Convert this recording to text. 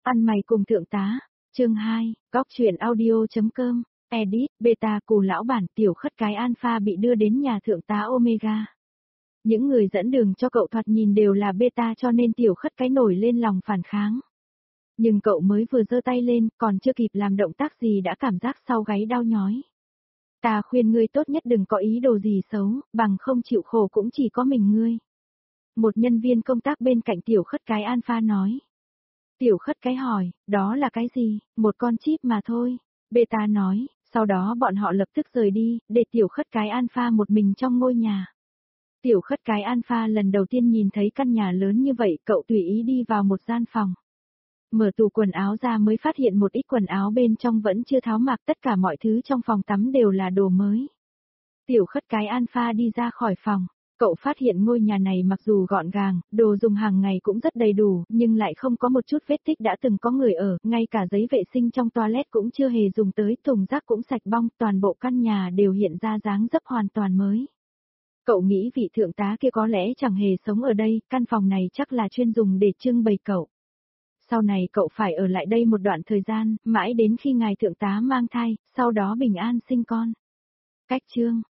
Ăn mày cùng thượng tá. Chương 2, góc truyện audio.com, edit, beta cù lão bản tiểu khất cái alpha bị đưa đến nhà thượng tá Omega. Những người dẫn đường cho cậu thoạt nhìn đều là beta cho nên tiểu khất cái nổi lên lòng phản kháng. Nhưng cậu mới vừa giơ tay lên, còn chưa kịp làm động tác gì đã cảm giác sau gáy đau nhói. Ta khuyên ngươi tốt nhất đừng có ý đồ gì xấu, bằng không chịu khổ cũng chỉ có mình ngươi. Một nhân viên công tác bên cạnh tiểu khất cái alpha nói. Tiểu khất cái hỏi, đó là cái gì? Một con chip mà thôi. Beta nói, sau đó bọn họ lập tức rời đi, để tiểu khất cái alpha một mình trong ngôi nhà. Tiểu khất cái alpha lần đầu tiên nhìn thấy căn nhà lớn như vậy, cậu tùy ý đi vào một gian phòng. Mở tủ quần áo ra mới phát hiện một ít quần áo bên trong vẫn chưa tháo mặc, tất cả mọi thứ trong phòng tắm đều là đồ mới. Tiểu khất cái alpha đi ra khỏi phòng. Cậu phát hiện ngôi nhà này mặc dù gọn gàng, đồ dùng hàng ngày cũng rất đầy đủ, nhưng lại không có một chút vết tích đã từng có người ở, ngay cả giấy vệ sinh trong toilet cũng chưa hề dùng tới, thùng rác cũng sạch bong, toàn bộ căn nhà đều hiện ra dáng dấp hoàn toàn mới. Cậu nghĩ vị thượng tá kia có lẽ chẳng hề sống ở đây, căn phòng này chắc là chuyên dùng để trưng bày cậu. Sau này cậu phải ở lại đây một đoạn thời gian, mãi đến khi ngài thượng tá mang thai, sau đó bình an sinh con. Cách chương